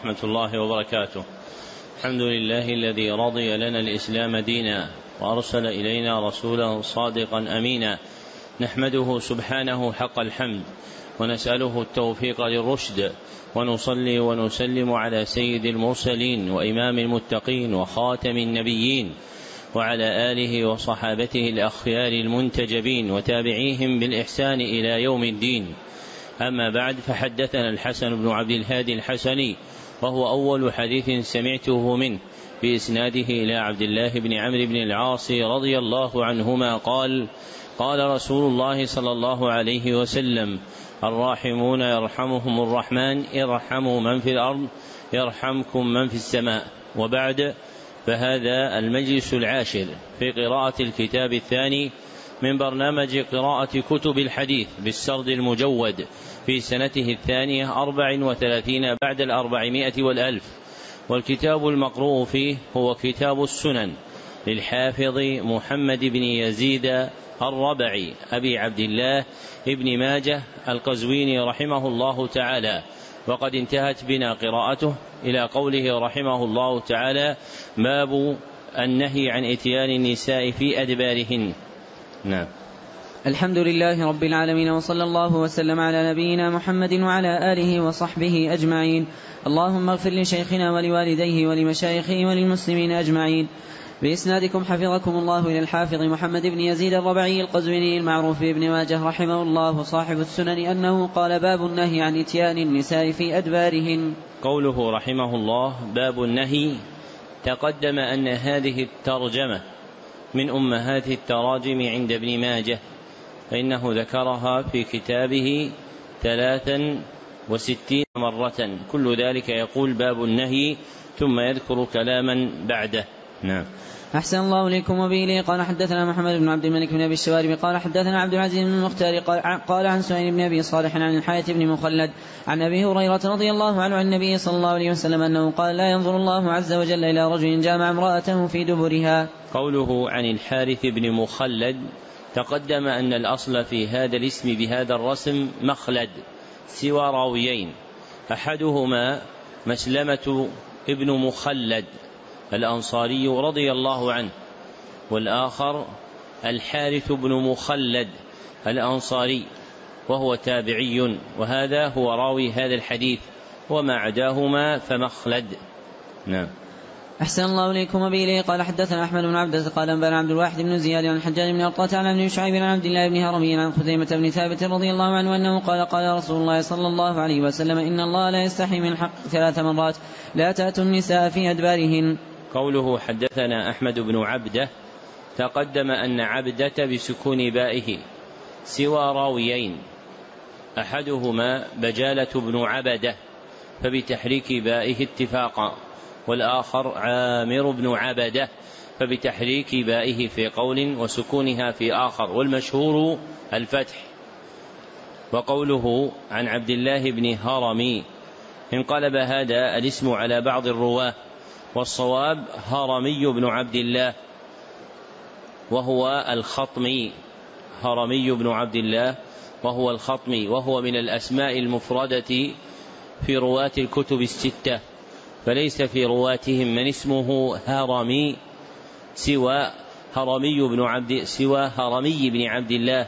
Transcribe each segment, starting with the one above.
ورحمة الله وبركاته. الحمد لله الذي رضي لنا الإسلام دينا وأرسل إلينا رسولا صادقا أمينا، نحمده سبحانه حق الحمد ونسأله التوفيق للرشد، ونصلي ونسلم على سيد المرسلين وإمام المتقين وخاتم النبيين وعلى آله وصحابته الأخيار المنتجبين وتابعيهم بالإحسان إلى يوم الدين. أما بعد، فحدثنا الحسن بن عبد الهادي الحسني، وهو أول حديث سمعته منه بإسناده إلى عبد الله بن عمرو بن العاص رضي الله عنهما قال: قال رسول الله صلى الله عليه وسلم: الراحمون يرحمهم الرحمن، ارحموا من في الأرض يرحمكم من في السماء. وبعد، فهذا المجلس العاشر في قراءة الكتاب الثاني من برنامج قراءة كتب الحديث بالسرد المجود في سنته 32 بعد 400 والألف. والكتاب المقروء فيه هو كتاب السنن للحافظ محمد بن يزيد الربعي أبي عبد الله ابن ماجه القزويني رحمه الله تعالى. وقد انتهت بنا قراءته إلى قوله رحمه الله تعالى: باب النهي عن إتيان النساء في أدبارهن. نعم. الحمد لله رب العالمين، وصلى الله وسلم على نبينا محمد وعلى آله وصحبه أجمعين. اللهم اغفر لشيخنا ولوالديه ولمشايخه وللمسلمين أجمعين. بإسنادكم حفظكم الله إلى الحافظ محمد بن يزيد الربعي القزويني المعروف بابن ماجه رحمه الله صاحب السنن أنه قال: باب النهي عن إتيان النساء في أدبارهن. قوله رحمه الله باب النهي، تقدم أن هذه الترجمة من أمهات التراجم عند ابن ماجه، فإنه ذكرها في كتابه 63 مرة، كل ذلك يقول باب النهي ثم يذكر كلاما بعده. نعم. أحسن الله إليكم. وبه قال حدثنا محمد بن عبد الملك بن أبي الشوارب قال حدثنا عبد العزيز بن المختار قال عن سهيل بن أبي صالح عن الحارث بن مخلد عن أبي هريرة رضي الله عنه عن النبي صلى الله عليه وسلم أنه قال: لا ينظر الله عز وجل إلى رجل جامع امرأته في دبرها. قوله عن الحارث بن مخلد، تقدم أن الأصل في هذا الاسم بهذا الرسم مخلد سوى راويين، أحدهما مسلمة ابن مخلد الأنصاري رضي الله عنه، والآخر الحارث بن مخلد الأنصاري وهو تابعي، وهذا هو راوي هذا الحديث، وما عداهما فمخلد. نعم. أحسن الله إليكم. وبه قال حدثنا أحمد بن عبد قال أنبأنا عبد الواحد بن زياد عن الحجاج بن أرطاة عن ابن شعيب عن عبد الله بن هرمي عن خزيمة بن ثابت رضي الله عنه أنه قال: قال رسول الله صلى الله عليه وسلم: إن الله لا يستحي من حق 3 مرات، لا تأتوا النساء في أدبارهن. قوله حدثنا أحمد بن عبده، تقدم أن عبدة بسكون بائه سوى راويين، أحدهما بجالة بن عبده فبتحريك بائه اتفاقا، والآخر عامر بن عبده فبتحريك بائه في قول وسكونها في آخر، والمشهور الفتح. وقوله عن عبد الله بن هرمي، انقلب هذا الاسم على بعض الرواة، والصواب هرمي بن عبد الله وهو الخطمي، هرمي بن عبد الله وهو الخطمي، وهو من الأسماء المفردة في رواة الكتب 6، فليس في رواتهم من اسمه هرمي سوى هرمي بن عبد الله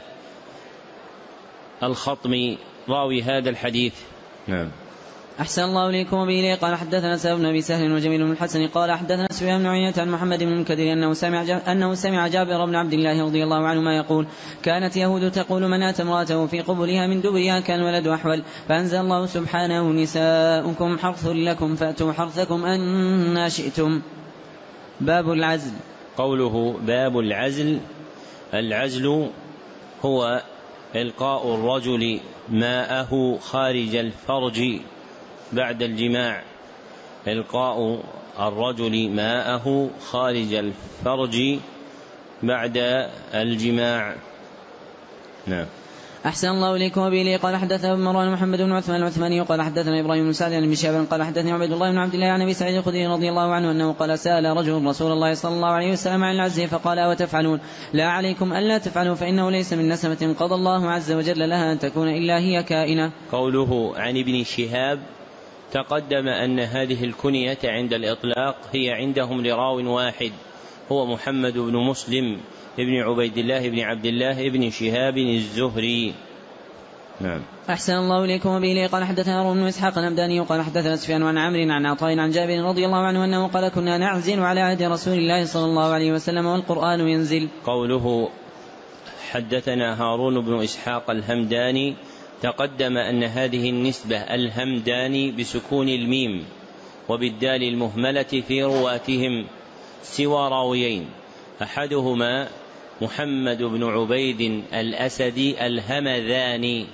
الخطمي راوي هذا الحديث. نعم. أحسن الله إليكم. وبه قال حدثنا سهل بن أبي سهل وجميل بن الحسن قال حدثنا سفيان بن عيينة عن محمد بن المنكدر أنه سمع جابر بن عبد الله رضي الله عنهما يقول: كانت يهود تقول: من أتى امرأته في قبلها من دبرها كان ولد أحول، فأنزل الله سبحانه: نساؤكم حرث لكم فأتوا حرثكم أن شئتم. باب العزل. قوله باب العزل، العزل هو إلقاء الرجل ماءه خارج الفرج بعد الجماع، إلقاء الرجل ماءه خارج الفرج بعد الجماع. نعم. أحسن الله إليكم. وبه قال حدثنا مروان محمد بن عثمان العثماني قال حدثنا إبراهيم بن سعد عن ابن شهاب قال حدثني عبد الله بن عبد الله عن أبي سعيد الخدري رضي الله عنه أنه قال: سأل رجل رسول الله صلى الله عليه وسلم عن العزل فقال: وتفعلون؟ لا عليكم ألا تفعلوا، فإنه ليس من نسمة قضى الله عز وجل لها أن تكون إلا هي كائنة. قوله عن ابن شهاب تقدم أن هذه الكنية عند الإطلاق هي عندهم لراو واحد هو محمد بن مسلم ابن عبيد الله بن عبد الله ابن شهاب الزهري. نعم. أحسن الله إليكم. وبه قال حدثنا هارون بن إسحاق الهمداني قال حدثنا سفيان عن عمرو عن عطاء عن جابر رضي الله عنه أنه قال كنا نعزل على عهد رسول الله صلى الله عليه وسلم والقرآن ينزل. قوله حدثنا هارون بن إسحاق الهمداني تقدم أن هذه النسبة الهمداني بسكون الميم وبالدال المهملة في رواتهم سوى راويين أحدهما محمد بن عبيد الأسدي الهمذاني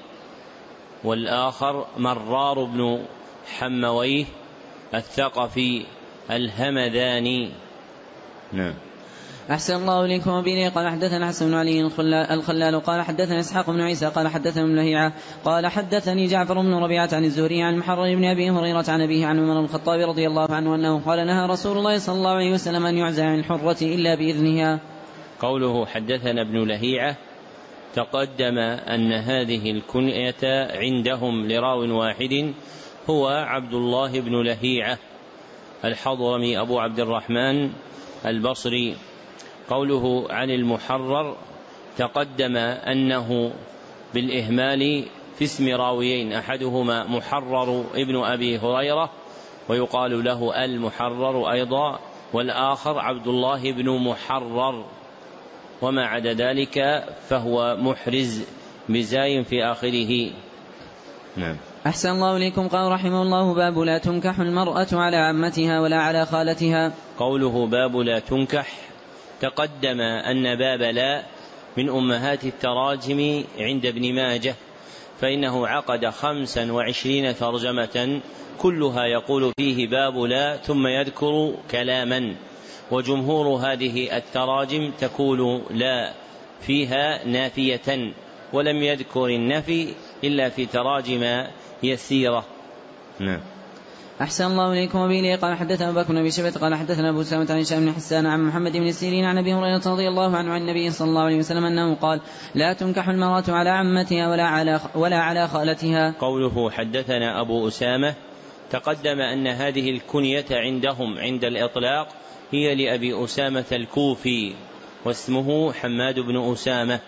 والآخر مرار بن حمويه الثقفي الهمذاني. نعم. أحسن الله إليكم. وبه قال حدثنا حسن بن علي الخلال قال حدثنا إسحاق بن عيسى قال حدثنا ابن لهيعة قال حدثني جعفر بن ربيعة عن الزهري عن المحرر بن أبي هريرة عن أبيه عن عمر بن الخطاب رضي الله عنه أنه قال نهى رسول الله صلى الله عليه وسلم أن يعزى عن الحرة إلا بإذنها. قوله حدثنا ابن لهيعة تقدم أن هذه الكنية عندهم لراو واحد هو عبد الله بن لهيعة الحضرمي أبو عبد الرحمن البصري. قوله عن المحرر تقدم أنه بالإهمال في اسم راويين أحدهما محرر ابن أبي هريرة ويقال له المحرر أيضا والآخر عبد الله بن محرر وما عدا ذلك فهو محرز بزاي في آخره. نعم. أحسن الله إليكم. قال رحمه الله باب لا تنكح المرأة على عمتها ولا على خالتها. قوله باب لا تنكح تقدم أن باب لا من أمهات التراجم عند ابن ماجه فإنه عقد 25 ترجمة كلها يقول فيه باب لا ثم يذكر كلاما وجمهور هذه التراجم تكون لا فيها نافية ولم يذكر النفي إلا في تراجم يسيرة. نعم. أحسن الله إليكم. وبه قال حدثنا أبو بكر بن أبي شيبة قال حدثنا أبو سامة عن هشام بن حسان عن محمد بن سيرين عن أبي هريرة رضي الله عنه عن النبي صلى الله عليه وسلم أنه قال لا تنكح المرأة على عمتها ولا على خالتها. قوله حدثنا أبو أسامة تقدم أن هذه الكنية عندهم عند الإطلاق هي لأبي أسامة الكوفي واسمه حماد بن أسامة.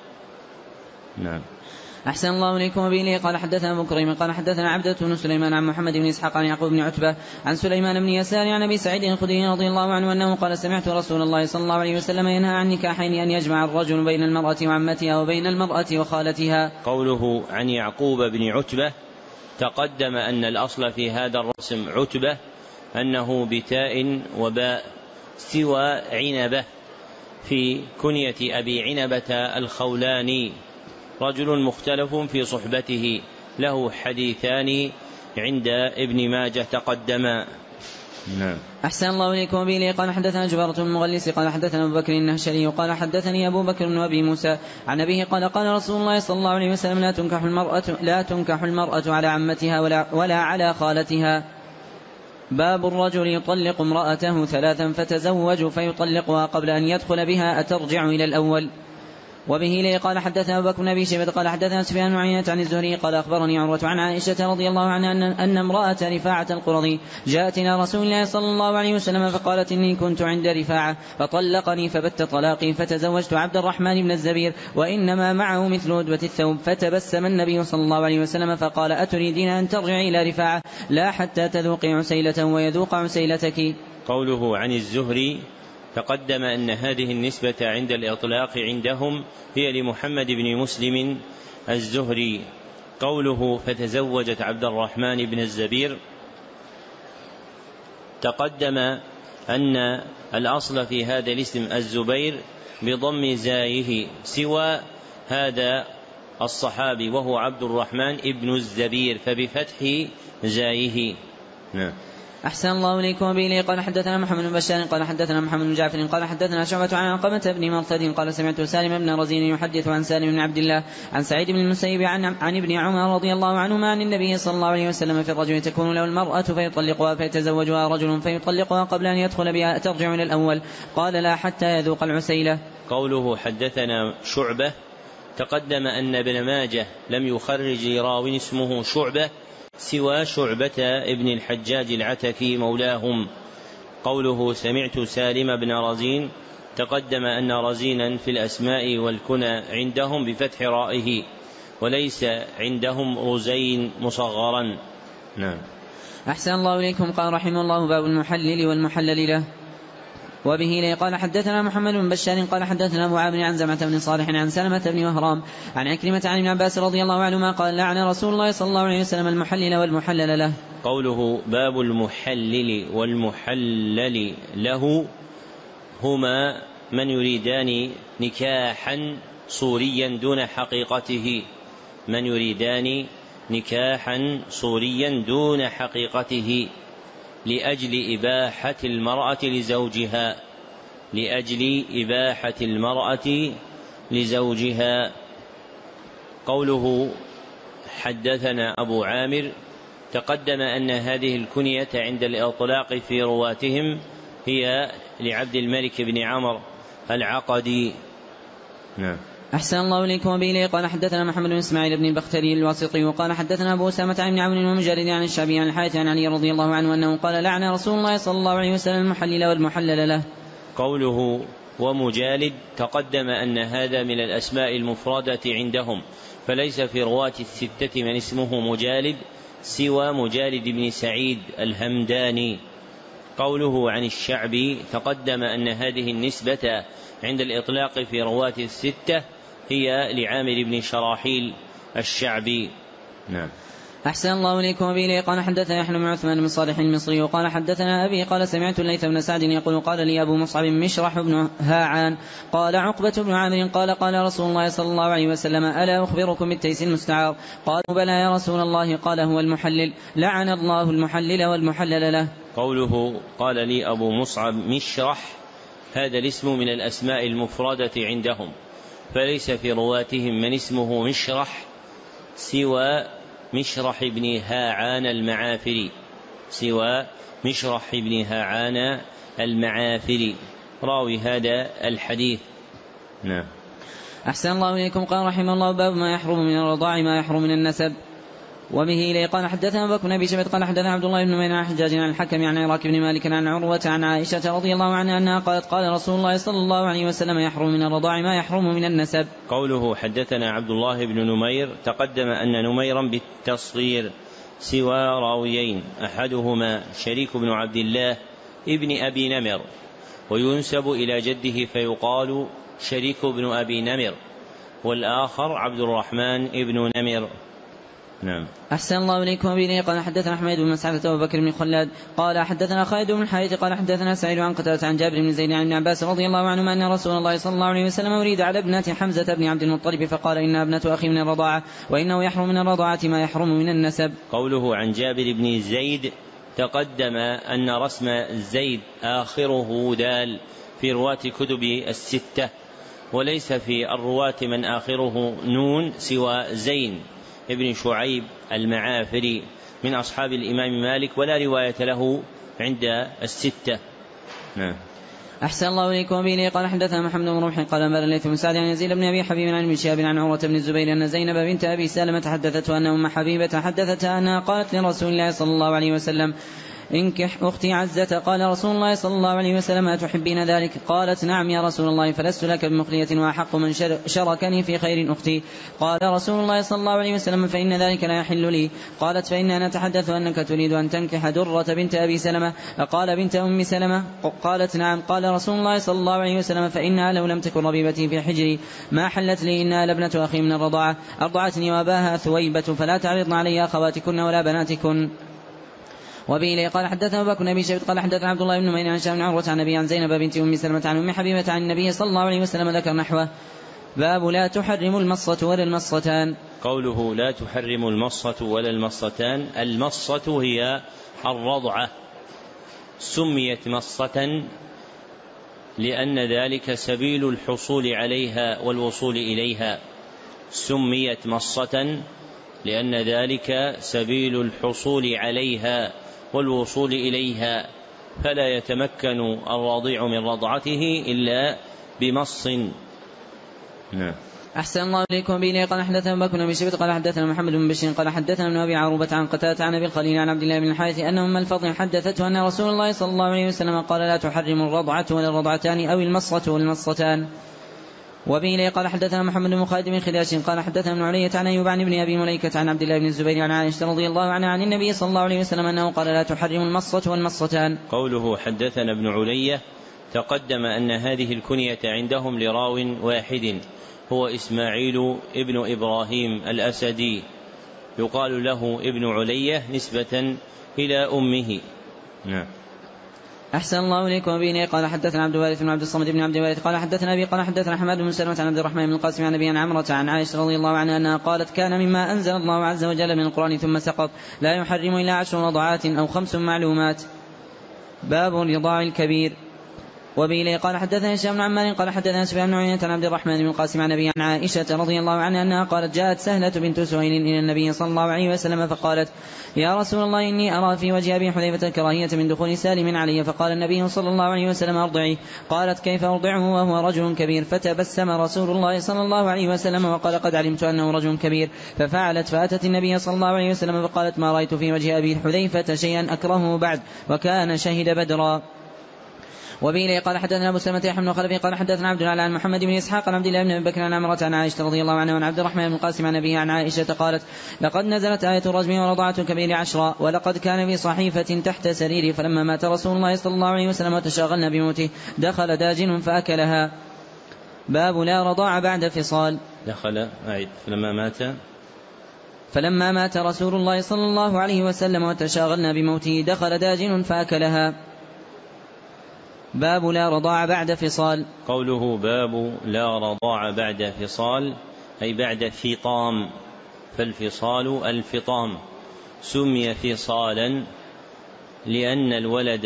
نعم. أحسن الله إليكم. وبه قال حدثنا أبو كريم قال حدثنا عبدة بن سليمان عن محمد بن إسحاق عن يعقوب بن عتبة عن سليمان بن يسار عن أبي سعيد الخدري رضي الله عنه أنه قال سمعت رسول الله صلى الله عليه وسلم ينهى عن نكاحين أن يجمع الرجل بين المرأة وعمتها وبين المرأة وخالتها. قوله عن يعقوب بن عتبة تقدم أن الأصل في هذا الرسم عتبة أنه بتاء وباء سوى عنبة في كنية أبي عنبة الخولاني رجل مختلف في صحبته له حديثان عند ابن ماجه تقدما. نعم. أحسن الله إليكم. وبه قال حدثنا جبارة بن المغلس قال حدثنا أبو بكر النهشلي قال حدثني أبو بكر بن أبي موسى عن أبيه قال قال رسول الله صلى الله عليه وسلم لا تنكح المرأة على عمتها ولا على خالتها. باب الرجل يطلق امرأته 3 فتزوج فيطلقها قبل أن يدخل بها أترجع إلى الأول. وبه لي قال حدثنا أبو بكر بن أبي شيبة قال حدثنا سفيان بن عيينة عن الزهري قال أخبرني عروة عن عائشة رضي الله عنها أن امرأة رفاعة القرظي جاءت إلى رسول الله صلى الله عليه وسلم فقالت إني كنت عند رفاعة فطلقني فبت طلاقي فتزوجت عبد الرحمن بن الزبير وإنما معه مثل أدوة الثوب. فتبسم النبي صلى الله عليه وسلم فقال أتريدين أن ترجعي إلى رفاعة لا حتى تذوقي عسيلة ويذوق عسيلتك. قوله عن الزهري تقدم أن هذه النسبة عند الإطلاق عندهم هي لمحمد بن مسلم الزهري. قوله فتزوجت عبد الرحمن بن الزبير تقدم أن الأصل في هذا الاسم الزبير بضم زايه سوى هذا الصحابي وهو عبد الرحمن بن الزبير فبفتح زايه. نعم. أحسن الله إليكم. وبه قال حدثنا محمد بن بشار قال حدثنا محمد بن جعفر قال حدثنا شعبة عن علقمة بن مرثد قال سمعت سالم بن رزين يحدث عن سالم بن عبد الله عن سعيد بن المسيب عن ابن عمر رضي الله عنهما عن النبي صلى الله عليه وسلم في الرجل تكون له المرأة فيطلقها فيتزوجها رجل فيطلقها قبل أن يدخل بها ترجع إلى الأول قال لا حتى يذوق العسيلة. قوله حدثنا شعبة تقدم أن ابن ماجه لم يخرج راو اسمه شعبة سوى شعبة ابن الحجاج العتكي مولاهم. قوله سمعت سالم بن رزين، تقدم أن رزينا في الأسماء والكنى عندهم بفتح رائه، وليس عندهم رزين مصغرا. نعم. أحسن الله إليكم. قال رحمه الله: باب المحلل والمحلل له. وبه لي قال حدثنا محمد بن بشار قال حدثنا أبو عامر عن زمعة بن صالح عن سلمة بن وهرام عن عكرمة عن ابن عباس رضي الله عنهما قال: لعن رسول الله صلى الله عليه وسلم المحلل والمحلل له. قوله باب المحلل والمحلل له هما من يريدان نكاحا صوريا دون حقيقته، من يريدان نكاحا صوريا دون حقيقته لأجل إباحة المرأة لزوجها، لأجل إباحة المرأة لزوجها. قوله حدثنا أبو عامر، تقدم أن هذه الكنية عند الإطلاق في رواتهم هي لعبد الملك بن عمرو العقدي. نعم. أحسن الله إليكم. وبه قال حدثنا محمد بن إسماعيل بن البختري الواسطي وقال حدثنا أبو أسامة عن عون ومجرد عن الشعبي عن الحارث عن علي رضي الله عنه أنه قال: لعن رسول الله صلى الله عليه وسلم المحلل والمحلل له. قوله ومجالد، تقدم أن هذا من الأسماء المفردة عندهم، فليس في رواة الستة من اسمه مجالد سوى مجالد بن سعيد الهمداني. قوله عن الشعبي، تقدم أن هذه النسبة عند الإطلاق في رواة الستة هي لعامر بن شراحيل الشعبي. نعم. أحسن الله إليكم. وبه قال حدثنا يحيى بن عثمان بن صالح المصري وقال حدثنا أبي قال: سمعت الليث بن سعد يقول: قال لي أبو مصعب مشرح بن هاعان قال: عقبة بن عامر قال: قال رسول الله صلى الله عليه وسلم: ألا أخبركم بالتيس المستعار؟ قالوا: بلى يا رسول الله. قال: هو المحلل، لعن الله المحلل والمحلل له. قوله قال لي أبو مصعب مشرح، هذا الاسم من الأسماء المفردة عندهم، فليس في رواتهم من اسمه مشرح سوى مشرح بن هاعان المعافري، سوى مشرح بن هاعان المعافري راوي هذا الحديث. نعم. أحسن الله إليكم. قال رحمه الله: باب ما يحرم من الرضاع ما يحرم من النسب. وبه إليه قال حدثنا بكر بن أبي شيبة قال حدثنا عبد الله بن ميمون عن حجاج عن الحكم عن عراك بن مالك عن عروة عن عائشة رضي الله عنها أنها قالت: قال رسول الله صلى الله عليه وسلم: يحرم من الرضاع ما يحرم من النسب. قوله حدثنا عبد الله بن نمير، تقدم أن نميرا بالتصغير سوى راويين، أحدهما شريك بن عبد الله ابن أبي نمر، وينسب إلى جده فيقال شريك بن أبي نمر، والآخر عبد الرحمن ابن نمر. نعم. أحسن الله إليكم. وبه قال حدثنا حميد بن مسعدة وبكر بن خلاد قال حدثنا خالد بن الحارث قال حدثنا سعيد عن قتادة عن جابر بن زيد عن ابن عباس رضي الله عنهما أن رسول الله صلى الله عليه وسلم أريد على ابنة حمزة بن عبد المطلب فقال: إنها ابنة أخي من الرضاعة، وإنه يحرم من الرضاعة ما يحرم من النسب. قوله عن جابر بن زيد، تقدم أن رسم زيد آخره دال في رواة كتب الستة، وليس في الرواة من آخره نون سوى زين ابن شعيب المعافري من أصحاب الإمام مالك، ولا رواية له عند الستة. نعم. أحسن الله إليكم. وبه قال حدثنا محمد بن رمح قال أنبأنا الليث بن سعد عن يزيد بن أبي حبيب عن ابن شهاب عن عروة بن الزبير أن زينب بنت أبي سلمة حدثته أن أم حبيبة حدثتها أنها قالت لرسول الله صلى الله عليه وسلم: انكح أختي عزة. قال رسول الله صلى الله عليه وسلم: أتحبين ذلك؟ قالت: نعم يا رسول الله، فلست لك بمخلية، وأحق من شركني في خير أختي. قال رسول الله صلى الله عليه وسلم: فإن ذلك لا يحل لي. قالت: فإننا نتحدث أنك تريد أن تنكح درة بنت أبي سلمة. قال: بنت أم سلمة؟ قالت: نعم. قال رسول الله صلى الله عليه وسلم: فإنها لو لم تكن ربيبتي في حجري ما حلت لي، إنها لابنة أخي من الرضاعة، أرضعتني وأباها ثويبة، فلا تعرضن علي أخواتكن ولا بناتكن. وبه قال حدثنا أبو بكر بن أبي شيبة قال حدثنا عبد الله بن ميمون عن هشام بن عروة عن أبي عن زينب بنت أم سلمة عن أم حبيبة عن النبي صلى الله عليه وسلم ذكر نحوه. باب لا تحرم المصة ولا المصتان. قوله لا تحرم المصة ولا المصتان، المصة هي الرضعة، سميت مصة لأن ذلك سبيل الحصول عليها والوصول إليها، سميت مصة لأن ذلك سبيل الحصول عليها والوصول إليها، فلا يتمكن الرضيع من رضعته إلا بمص. نعم. أحسن الله إليكم. به قال حدثنا بكر بن شيبة قال حدثنا محمد بن بشير قال حدثنا ابن أبي عروبة عن قتادة عن أبي الخليل عن عبد الله بن الحارث أن أم الفضل حدثته أن رسول الله صلى الله عليه وسلم قال لا تحرم الرضعة ولا الرضعتان أو المصة والمصتان. وبه قال حدثنا محمد بن خالد بن خداش قال حدثنا ابن علية عن أيوب عن ابن أبي مليكة عن عبد الله بن الزبير عن عائشة رضي الله عنها عن النبي صلى الله عليه وسلم أنه قال لا تحرم المصة والمصتان. قوله حدثنا ابن علية تقدم أن هذه الكنية عندهم لراو واحد هو إسماعيل ابن إبراهيم الأسدي يقال له ابن علية نسبة إلى أمه. نعم. أحسن الله إليكم. به قال حدثنا عبد الوارث بن عبد الصمد بن عبد الوارث قال حدثنا أبي قال حدثنا حماد بن سلمة عن عبد الرحمن بن القاسم عن أبي عمرة عن عائشة رضي الله عنها أنها قالت كان مما أنزل الله عز وجل من القرآن ثم سقط لا يحرم إلا 10 رضعات أو 5 معلومات. باب رضاع الكبير. وبه قال حدثنا هشام بن عمار قال حدثنا سفيان بن عيينة عن عبد الرحمن بن القاسم عن أبي عن عائشة رضي الله عنها أنها قالت جاءت سهلة بنت سهيل إلى النبي صلى الله عليه وسلم فقالت يا رسول الله إني أرى في وجه أبي حذيفة كراهية من دخول سالم علي فقال النبي صلى الله عليه وسلم أرضعي. قالت كيف أرضعه وهو رجل كبير؟ فتبسم رسول الله صلى الله عليه وسلم وقال قد علمت أنه رجل كبير. ففعلت فأتت النبي صلى الله عليه وسلم فقالت ما رأيت في وجه أبي حذيفة شيئا أكرهه بعد وكان شهد بدرا. وبه قال حدثنا أبو سلمة يحيى بن خلف قال حدثنا عبد الله عن محمد بن إسحاق عن عبد الله بن أبي بكر عن عمرة عن عائشة رضي الله عنها وعن عبد الرحمن بن القاسم عن أبيه عن عائشة قالت لقد نزلت آية الرجم ورضعة الكبير 10 ولقد كان في صحيفة تحت سريري فلما مات رسول الله صلى الله عليه وسلم وتشاغلنا بموته دخل داجن فأكلها. باب لا رضاع بعد فصال. دخل فلما مات رسول الله صلى الله عليه وسلم وتشاغلنا بموته دخل داجن فأكلها. باب لا رضاع بعد فصال. قوله باب لا رضاع بعد فصال أي بعد فطام، فالفصال الفطام سمي فصالا لأن الولد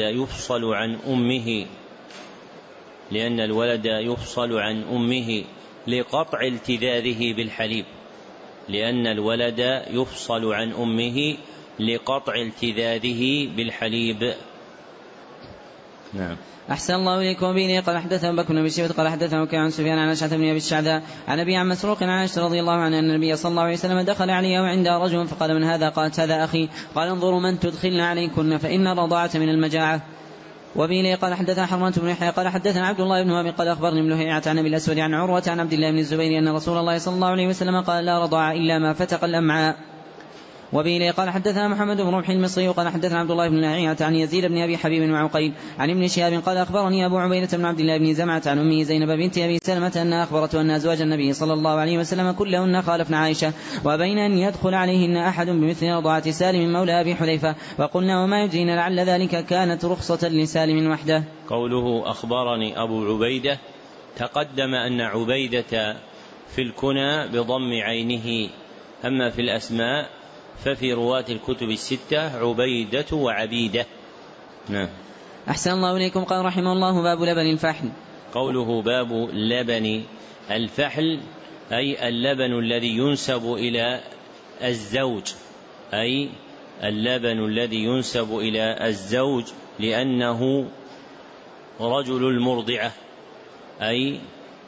يفصل عن أمه لقطع التذاذه بالحليب، لأن الولد يفصل عن أمه لقطع التذاذه بالحليب. نعم. أحسن الله إليكم. به قال حدثنا بكر بن شيبة قال حدثنا وكيع عن سفيان عن أشعث بن أبي الشعثاء عن أبي عن مسروق عن عائشة رضي الله عنها أن النبي صلى الله عليه وسلم دخل عليها وعندها رجل فقال من هذا؟ قالت هذا أخي. قال انظروا من تدخلن عليكن فإن الرضاعة من المجاعة. وبه قال حدثنا حرمة بن يحيى قال حدثنا عبد الله بن وهب قال أخبرني ابن لهيعة عن أبي الأسود عن عروة عن عبد الله بن الزبير أن رسول الله صلى الله عليه وسلم قال لا رضاع إلا ما فتق الأمعاء. وبه قال حدثنا محمد بن رمح المصري قال حدثنا عبد الله بن لهيعة عن يزيد بن أبي حبيب وعقيل عن ابن شهاب قال أخبرني أبو عبيدة بن عبد الله بن زمعة عن أمه زينب بنت أبي سلمة أن أخبرته أن أزواج النبي صلى الله عليه وسلم كلهن خالفن عائشة وبين أن يدخل عليهن أحد بمثل رضاعة سالم مولى أبي حذيفة وقلنا وما يدرينا لعل ذلك كانت رخصة لسالم وحده. قوله أخبرني أبو عبيدة تقدم أن عبيدة في الكنى بضم عينه، أما في الأسماء ففي رواة الكتب الستة عبيدة وعبيدة. نعم. أحسن الله إليكم. قال رحمه الله باب لبن الفحل. قوله باب لبن الفحل أي اللبن الذي ينسب إلى الزوج، أي اللبن الذي ينسب إلى الزوج لأنه رجل المرضعة، أي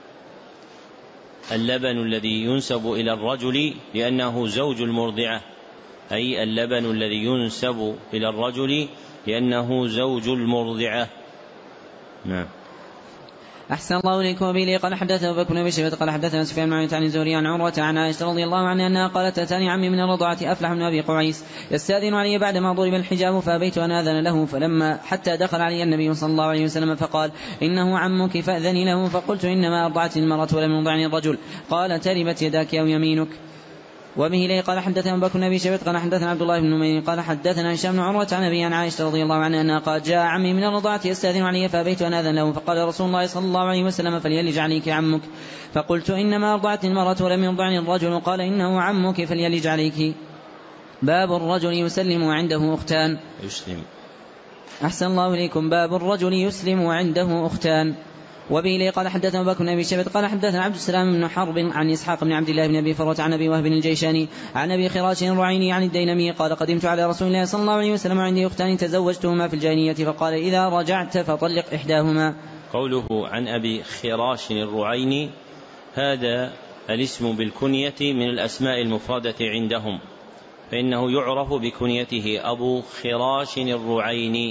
اللبن الذي ينسب إلى الرجل لأنه زوج المرضعة، أي اللبن الذي ينسب إلى الرجل لأنه زوج المرضعة. نعم. أحسن الله إليكم. به قال حدثنا أبو بكر بن شيبة قال حدثنا سفيان بن عيينة عن الزهري عن عروة عن عائشة رضي الله عنها أنها قالت أتاني عمي من الرضاعة أفلح بن أبي قعيس يستأذن علي بعدما ضرب الحجاب فأبيت أن آذن له فلما حتى دخل علي النبي صلى الله عليه وسلم فقال إنه عمك فأذني له فقلت إنما أرضعت المرأة ولم يرضعني الرجل. قال تربت يداك أو يمينك. وبه قال حدثنا أبو بكر بن أبي شيبة قال حدثنا عبد الله بن نمير قال حدثنا هشام بن عروة عن أبي عن عائشة رضي الله عنها أنها قالت جاء عمي من الرضاعة يستأذن علي فأبيت أن آذن له فقال رسول الله صلى الله عليه وسلم فليلج عليك عمك. فقلت إنما أرضعت المرأة ولم يرضعني الرجل. قال إنه عمك فليلج عليك. باب الرجل يسلم وعنده أختان. أحسن الله إليكم. باب الرجل يسلم وعنده أختان. وبه قال حدثنا أبو بكر بن أبي شيبة قال حدثنا عبد السلام بن حرب عن إسحاق بن عبد الله بن أبي فروة عن أبي وهب الجيشاني عن أبي خراش الرعيني عن الديلمي قال قدمت على رسول الله صلى الله عليه وسلم وعندي أختان تزوجتهما في الجاهلية فقال إذا رجعت فطلق إحداهما. قوله عن أبي خراش الرعيني هذا الاسم بالكنية من الأسماء المفردة عندهم، فإنه يعرف بكنيته أبو خراش الرعيني،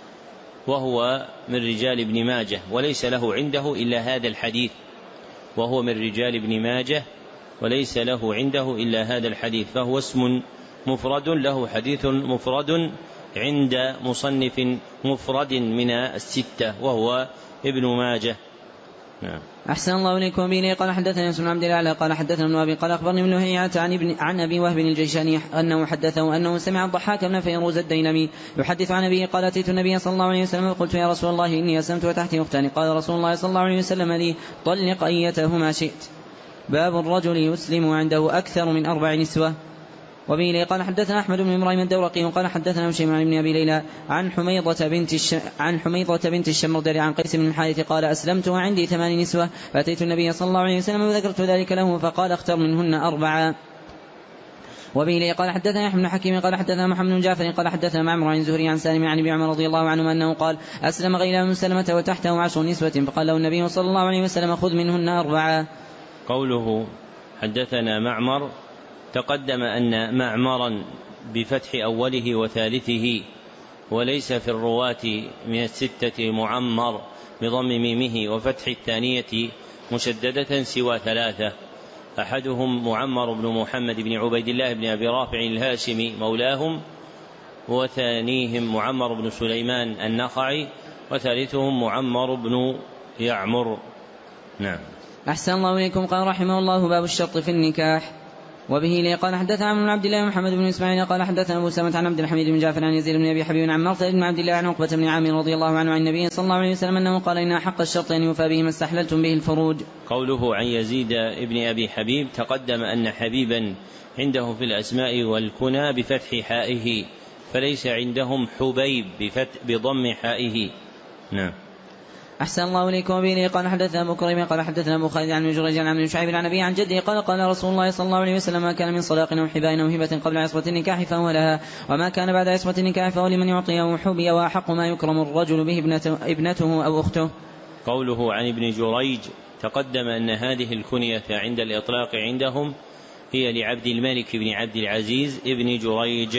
وهو من رجال ابن ماجه، وليس له عنده إلا هذا الحديث، وهو من رجال ابن ماجه وليس له عنده إلا هذا الحديث، فهو اسم مفرد له حديث مفرد عند مصنف مفرد من الستة وهو ابن ماجه. أحسن الله إليكم. به قال حدثنا يوسف بن عبد الله قال حدثنا ابن أبي قال أخبرني ابن هيعة عن أبي وهب الجيشاني أنه حدثه أنه سمع الضحاك بن فيروز الديلمي يحدث عن أبيه قال أتيت النبي صلى الله عليه وسلم قلت يا رسول الله إني أسلمت وتحتي أختان، قال رسول الله صلى الله عليه وسلم لي طلق أيتهما شئت. باب الرجل يسلم عنده أكثر من 4 نسوة. وبه قال حدثنا أحمد بن إبراهيم الدورقي وقال حدثنا هشيم عن ابن أبي ليلى عن حميضة بنت الشمردل عن قيس بن الحارث قال أسلمت وعندي 8 نسوة، فأتيت النبي صلى الله عليه وسلم وذكرت ذلك له فقال اختر منهن 4. وبه قال حدثنا يحيى بن حكيم قال حدثنا محمد بن جعفر قال حدثنا معمر عن زهري عن سالم عن ابي عمر رضي الله عنه أنه قال أسلم غيلان من سلمة وتحته 10 نسوة، فقال له النبي صلى الله عليه وسلم خذ منهن 4. قوله حدثنا معمر، تقدم أن معمرا بفتح أوله وثالثه، وليس في الرواة من الستة معمر بضم ميمه وفتح الثانية مشددة سوى 3، أحدهم معمر بن محمد بن عبيد الله بن أبي رافع الهاشمي مولاهم، وثانيهم معمر بن سليمان النخعي، وثالثهم معمر بن يعمر. نعم. أحسن الله إليكم. قال رحمه الله باب الشرط في النكاح. وبه قال حدثنا عن عبد الله محمد بن إسماعيل قال حدثنا أبو سلمة عن عبد الحميد بن جعفر عن يزيد بن أبي حبيب عن مرثد بن عبد الله عن عقبة بن عامر رضي الله عنه عن النبي صلى الله عليه وسلم أنه قال إن حق الشرط أن يوفى به ما استحللتم به الفروج. قوله عن يزيد بن أبي حبيب، تقدم أن حبيبا عنده في الأسماء والكنى بفتح حائه، فليس عندهم حبيب بضم حائه. نعم. أحسن الله إليكم. وبه قال حدثنا أبو كريم قال حدثنا أبو خالد عن جريج عن عبد شعيب عن أبيه عن جده قال قال رسول الله صلى الله عليه وسلم ما كان من صداق أو حباء أو هبة قبل عصبة النكاح فهو لها، وما كان بعد عصبة النكاح فهو لمن يعطيه حبي، وأحق ما يكرم الرجل به ابنته أو أخته. قوله عن ابن جريج، تقدم أن هذه الكنية عند الإطلاق عندهم هي لعبد الملك بن عبد العزيز ابن جريج.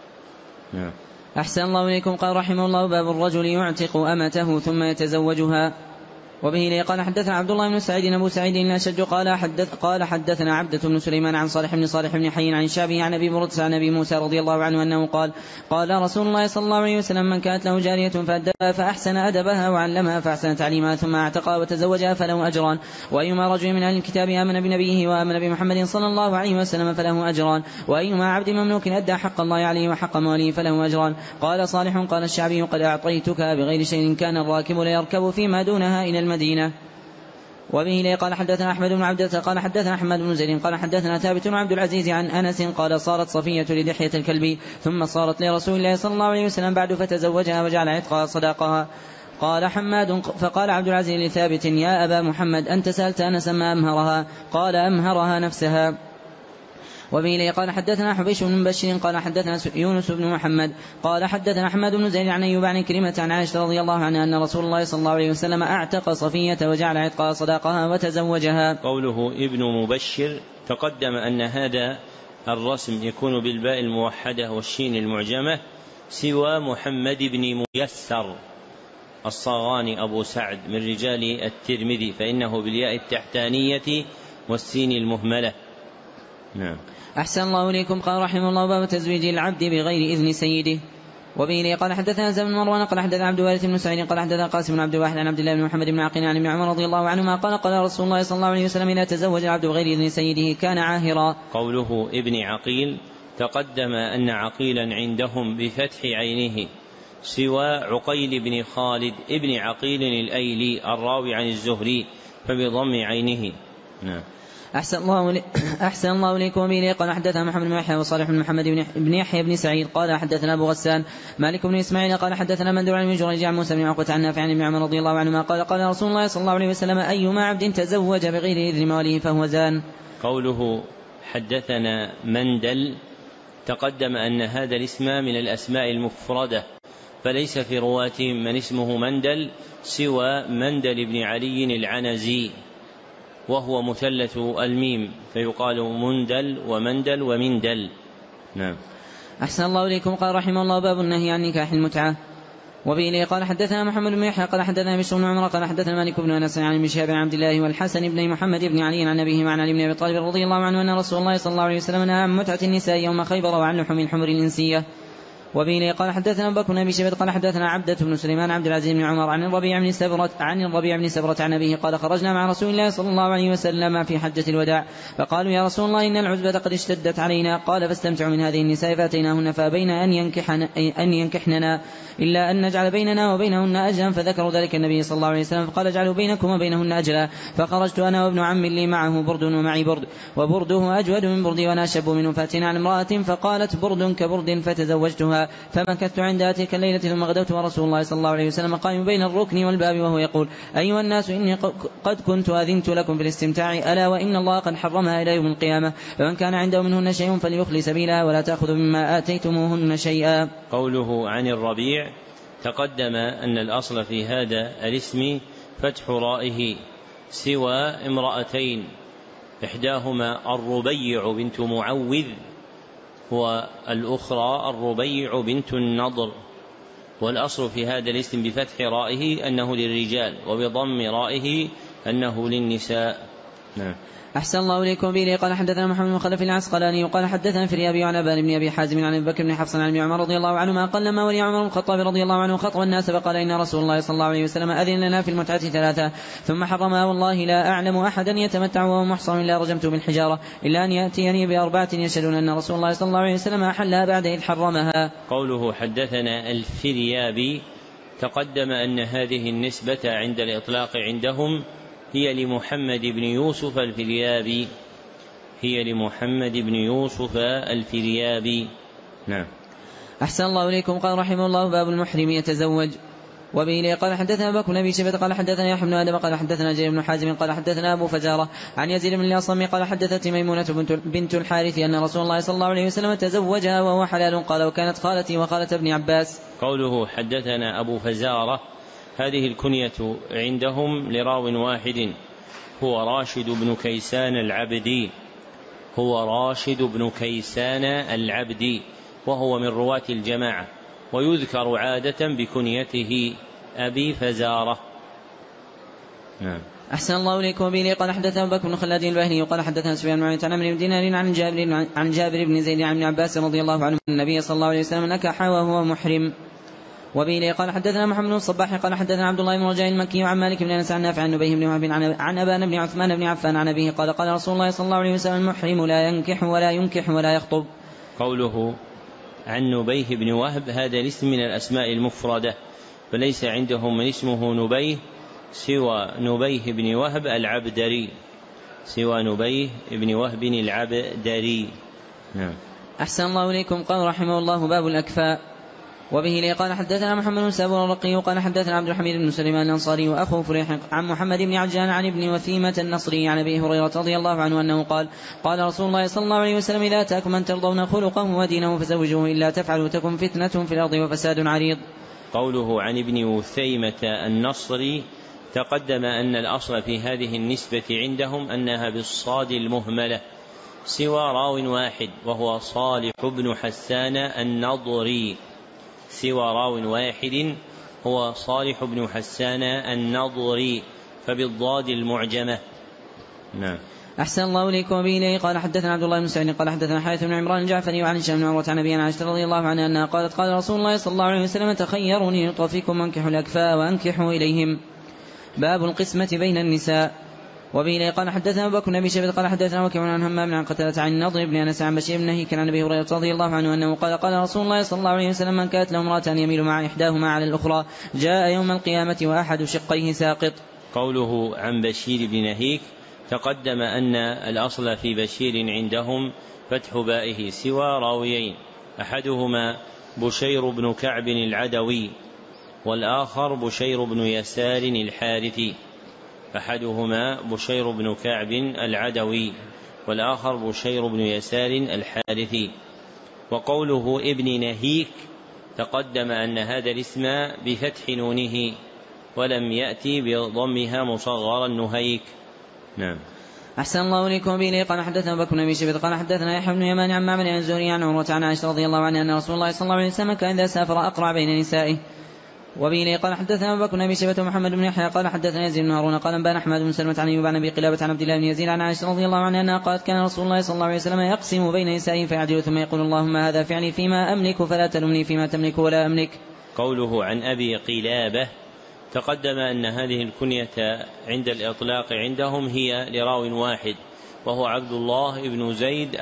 أحسن الله إليكم. قال رحمه الله باب الرجل يعتق أمته ثم يتزوجها. وبه قال حدثنا عبد الله بن سعيد أبو سعيد الأشج قال حدثنا عبدة بن سليمان عن صالح بن حي عن الشعبي عن أبي برده عن أبي موسى رضي الله عنه أنه قال رسول الله صلى الله عليه وسلم من كانت له جارية فأدبها فأحسن أدبها وعلمها فأحسن تعليمها ثم اعتقها وتزوجها فله أجران، وأيما رجل من أهل الكتاب آمن بنبيه وآمن بمحمد صلى الله عليه وسلم فله أجران، وأيما عبد مملوك أدى حق الله عليه وحق مواليه فله أجران. قال صالح قال الشعبي قد أعطيتك بغير شيء كان الراكب ليركب فيما دونها إلى المدينة. وبه قال حدثنا أحمد بن عبدة قال حدثنا أحمد بن زيد قال حدثنا ثابت بن عبد العزيز عن أنس قال صارت صفية لدحية الكلبي ثم صارت لرسول الله صلى الله عليه وسلم بعد فتزوجها وجعل عتقها صداقها. قال حماد فقال عبد العزيز لثابت يا أبا محمد أنت سألت أنسا ما أمهرها؟ قال أمهرها نفسها. وبه قال حدثنا حبيش بن مبشر قال حدثنا يونس بن محمد قال حدثنا أحمد بن زيد عن أيوب عن كريمة عن عائشة رضي الله عنها أن رسول الله صلى الله عليه وسلم أعتق صفية وجعل عتقها صداقها وتزوجها. قوله ابن مبشر، تقدم أن هذا الرسم يكون بالباء الموحدة والشين المعجمة سوى محمد بن ميسر الصاغاني أبو سعد من رجال الترمذي، فإنه بالياء التحتانية والسين المهملة. نعم. أحسن الله إليكم. قال رحمه الله باب تزويج العبد بغير إذن سيده. وبه قال حدثنا زيد بن مروان قال حدثنا عبد الوارث بن سعيد قال حدثنا قاسم بن عبد الواحد عن عبد الله بن محمد بن عقيل عن ابن عمر رضي الله عنهما قال قال رسول الله صلى الله عليه وسلم إذا تزوج العبد بغير إذن سيده كان عاهرا. قوله ابن عقيل، تقدم أن عقيلا عندهم بفتح عينه سوى عقيل بن خالد ابن عقيل الأيلي الراوي عن الزهري فبضم عينه. نعم. أحسن الله إليكم. به قال حدثنا محمد بن يحيى وصالح بن محمد بن يحيى بن سعيد قال حدثنا أبو غسان مالك بن إسماعيل قال حدثنا من عن جريج عن موسى بن عقبة عن نافع عن ابن عمر رضي الله عنهما قال قال رسول الله صلى الله عليه وسلم أيما عبد تزوج بغير إذن مواليه فهو زان. قوله حدثنا مندل، تقدم أن هذا الاسم من الأسماء المفردة، فليس في رواتهم من اسمه مندل سوى مندل بن علي العنزي وهو مثلث الميم، فيقال مندل ومندل ومندل. نعم. أحسن الله إليكم. قال رحمه الله: باب النهي عن نكاح المتعة. وبه قال حدثنا محمد بن يحيى قال حدثنا بشر بن عمر قال حدثنا مالك بن انس عن ابن شهاب بن عبد الله والحسن بن محمد بن علي عن ابيه عن علي بن ابي طالب رضي الله عنه ان رسول الله صلى الله عليه وسلم نهى عن متعة النساء يوم خيبر وعن لحم الحمر الانسية. وبه قال حدثنا أبو بكر بن أبي شيبة قال حدثنا عبدة بن سليمان عبد العزيز بن عمر عن الربيع بن سبرة عن أبيه قال خرجنا مع رسول الله صلى الله عليه وسلم في حجة الوداع فقالوا: يا رسول الله إن العزبة قد اشتدت علينا. قال: فاستمتعوا من هذه النساء فأتيناهن فأبينا أن ينكحننا إلا أن نجعل بيننا وبينهن أجلا. فذكروا ذلك النبي صلى الله عليه وسلم فقال: اجعلوا بينكم وبينهن أجلا. فخرجت أنا وابن عم لي معه برد ومعي برد وبرده أجود من بردي وأنا أشب منه. فأتينا عن امرأة فقالت: برد كبرد، فتزوجتها فمكثت عندها تلك الليلة ثم غدوت ورسول الله صلى الله عليه وسلم قائم بين الركن والباب وهو يقول: أيها الناس إني قد كنت أذنت لكم بالاستمتاع، ألا وإن الله قد حرمها إلى يوم القيامة، فمن كان عنده منهن شيء فليخلي سبيلها ولا تأخذوا مما آتيتموهن شيئا. قوله عن الربيع تقدم أن الأصل في هذا الاسم فتح رائه سوى امرأتين إحداهما الربيع بنت معوذ والأخرى الربيع بنت النضر، والأصل في هذا الاسم بفتح رائه أنه للرجال وبضم رائه أنه للنساء. نعم. أحسن الله إليكم. به قال حدثنا محمد بن خلف العسقلاني قال حدثنا فريابي عن أبان بن أبي حازم عن أبي بكر بن حفص عن ابن عمر رضي الله عنهما قال: لما ولي عمر بن الخطاب رضي الله عنه خطب الناس فقال: إن رسول الله صلى الله عليه وسلم أذن لنا في المتعة 3 ثم حرمها، والله لا أعلم أحدا يتمتع وهو محصن إلا رجمته بالحجارة إلا أن يأتيني ب4 يشهدون أن رسول الله صلى الله عليه وسلم أحلها بعد إذ حرمها. قوله حدثنا الفريابي تقدم أن هذه النسبة عند الإطلاق عندهم هي لمحمد بن يوسف الفريابي. نعم. أحسن الله إليكم. قال رحمه الله: باب المحرم يتزوج. وبه قال حدثنا أبو بكر بن أبي شيبة قال حدثنا يحيى بن آدم قال حدثنا جرير بن حازم قال حدثنا أبو فجارة عن يزيد بن الأصم قال حدثتني ميمونة بنت الحارث أن رسول الله صلى الله عليه وسلم تزوجها وهو حلال. قال: وكانت خالتي وخالة ابن عباس. قوله حدثنا أبو فزارة هذه الكنية عندهم لراو واحد هو راشد بن كيسان العبدي وهو من رواة الجماعة، ويذكر عادة بكنيته أبي فزارة. نعم. أحسن الله إليكم. به قال حدثنا أبو بكر بن خلاد الباهلي قال حدثنا سفيان بن عن عمرو بن دينار عن جابر بن زيد عن ابن عباس رضي الله عنه أن النبي صلى الله عليه وسلم نكح وهو محرم. وبه قال حدثنا محمد بن الصباح قال حدثنا عبد الله بن رجاء المكي عن مالك بن انس عن نافع عن نبيه بن وهب عن أبان بن عثمان بن عفان عن أبيه قال: قال رسول الله صلى الله عليه وسلم: المحرم لا ينكح ولا ينكح ولا يخطب. قوله عن نبيه بن وهب هذا الاسم من الأسماء المفردة، فليس عندهم من اسمه نبيه سوى نبيه بن وهب العبدري. نعم. أحسن الله إليكم. قال رحمه الله: باب الأكفاء. وبه قال حدثنا محمد بن سابور الرقي قال حدثنا عبد الحميد بن سليمان الأنصاري وأخوه فريح عن محمد بن عجلان عن ابن وثيمة النصري عن أبي هريرة رضي الله عنه أنه قال: قال رسول الله صلى الله عليه وسلم: إذا أتاكم من ترضون خلقه ودينه فزوجوه، إلا تفعلوا تكن فتنة في الأرض وفساد عريض. قوله عن ابن وثيمة النصري تقدم أن الأصل في هذه النسبة عندهم أنها بالصاد المهملة سوى راو واحد وهو صالح بن حسان النضري، هو صالح بن حسان النضري فبالضاد المعجمة. نعم. أحسن الله إليكم. وبه قال حدثنا عبد الله بن سعيد قال حدثنا حارث بن عمران الجعفري وعن هشام بن عروة عن أبي عائشة رضي الله عنها أنها قالت: قال رسول الله صلى الله عليه وسلم: تخيروني يطفيكم وانكحوا الأكفاء وأنكحوا إليهم. باب القسمة بين النساء. وبه قال حدثنا أبو بكر بن أبي شيبة قال حدثنا وكيع عن همام عن قتادة عن النضر بن أنس عن بشير بن نهيك عن أبي هريرة رضي الله عنه أنه قال: قال رسول الله صلى الله عليه وسلم: من كانت له امرأتان يميل مع إحداهما على الأخرى جاء يوم القيامة وأحد شقيه ساقط. قوله عن بشير بن نهيك تقدم أن الأصل في بشير عندهم فتح بائه سوى راويين، أحدهما بشير بن كعب العدوي والآخر بشير بن يسار الحارثي. وقوله ابن نهيك تقدم أن هذا الاسم بفتح نونه ولم يأتي بضمها مصغرا نهيك. نعم. أحسن الله إليكم به قال حدثنا بكر بن أبي شيبة قال حدثنا يحيى بن يمان عن معمر عن الزهري عن عروة عن عائشة رضي الله عنها أن رسول الله صلى الله عليه وسلم كان إذا سافر أقرع بين نسائه. وبه قال حدثنا بكر بن أبي شيبة ومحمد بن يحيى قال حدثنا يزيد بن هارون قال أنبانا أحمد بن سلمة عن أيوب عن أبي قلابة عن عبد الله بن يزيد عن عائشة رضي الله عنها أنها قالت كان رسول الله صلى الله عليه وسلم يقسم بين نسائه فيعدل ثم يقول اللهم هذا فعلي فيما أملك فلا تلمني فيما تملك ولا أملك. قوله عن أبي قلابة تقدم أن هذه الكنية عند الإطلاق عندهم هي لراو واحد وهو عبد الله بن زيد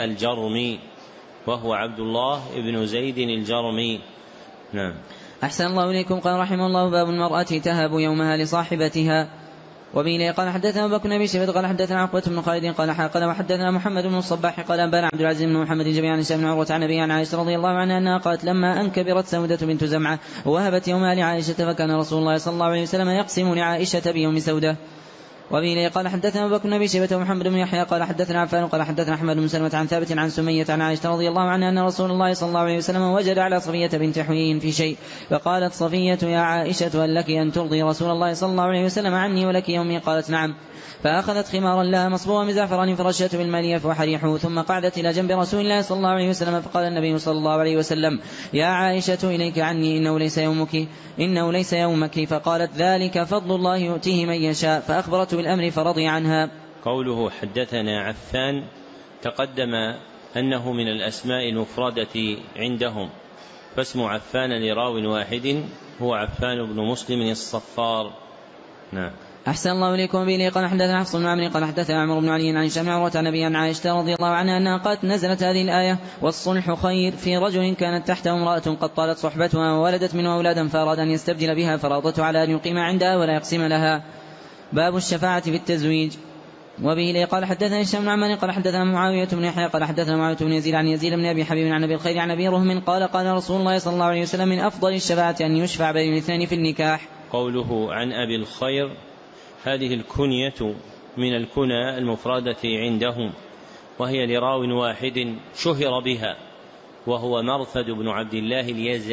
الجرمي. نعم. أحسن الله إليكم قال رحمه الله باب المرأة تهب يومها لصاحبتها. وبه قال حدثنا بكر بن أبي شيبة قال حدثنا عقبة بن خالد قال وحدثنا محمد بن الصباح قال أنبانا عبد العزيز بن محمد جميعا عن هشام بن عروة عن أبي عن عائشة رضي الله عنها أنها قالت لما أنكبرت سودة بنت زمعة ووهبت يومها لعائشة فكان رسول الله صلى الله عليه وسلم يقسم لعائشة بيوم سودة. وبه قال حدثنا بكر بن أبي شيبة ومحمد بن يحيى قال حدثنا عفان قال حدثنا أحمد بن سلمة عن ثابت عن سمية عن عائشة رضي الله عنها أن رسول الله صلى الله عليه وسلم وجد على صفية بنت حيي في شيء فقالت صفية يا عائشة هل لك أن ترضي رسول الله صلى الله عليه وسلم عني ولك يومي؟ قالت نعم. فأخذت خمارا لها مصبوغا من زعفران فرشته بالمالية فحريحه ثم قعدت إلى جنب رسول الله صلى الله عليه وسلم فقال النبي صلى الله عليه وسلم يا عائشة إليك عني إنه ليس يومك فقالت ذلك فضل الله يؤتيه من يشاء فأخبرته بالأمر فرضي عنها. قوله حدثنا عفان تقدم أنه من الأسماء المفردة عندهم فاسم عفان لراو واحد هو عفان بن مسلم الصفار. نعم. أحسن الله إليكم به قال حدثنا حفص بن عمرو قال حدثنا عمرو بن علي عن هشام بن عروة عن أبي عن عائشة رضي الله عنها أنها قالت نزلت هذه الآية والصلح خير في رجل كانت تحته امرأة قد طالت صحبتها وولدت منه أولادا فأراد أن يستبدل بها فراضته على أن يقيم عندها ولا يقسم لها. باب الشفاعة في التزويج. وبه قال حدثنا هشام بن عمرو قال حدثنا معاوية بن يحيى قال حدثنا معاوية بن يزيد عن يزيد بن أبي حبيب عن أبي الخير عن أبي رهم قال قال رسول الله صلى الله عليه وسلم من أفضل الشفاعة أن يشفع بين الاثنين في النكاح. قوله عن أبي الخير هذه الكنية من الكنى المفردة عندهم وهي لراو واحد شهر بها وهو مرثد بن عبد الله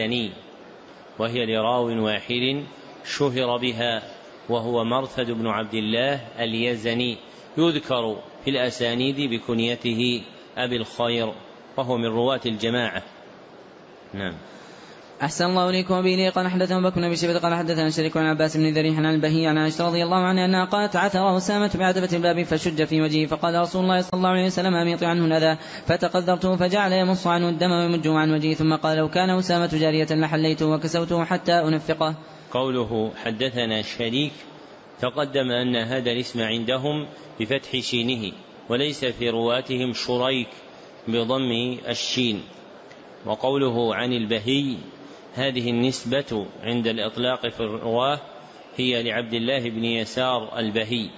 اليزني يذكر في الأسانيد بكنيته أبي الخير وهو من رواة الجماعة. نعم. أحسن الله إليكم به قال حدثنا بكر بن أبي شيبة قال حدثنا شريك عن عباس بن ذريح عن البهي عن عائشة رضي الله عنها أنها قالت عثر أسامة بعتبة الباب فشج في وجهه فقال رسول الله صلى الله عليه وسلم أميط عنه الأذى فتقذرته فجعل يمص عنه الدم ويمجه عن وجهه ثم قال لو كان أسامة جارية لحليته وكسوته حتى أنفقه. قوله حدثنا شريك تقدم أن هذا الاسم عندهم بفتح شينه وليس في رواتهم شريك بضم الشين. وقوله عن البهي هذه النسبة عند الإطلاق في الرواه هي لعبد الله بن يسار البهي.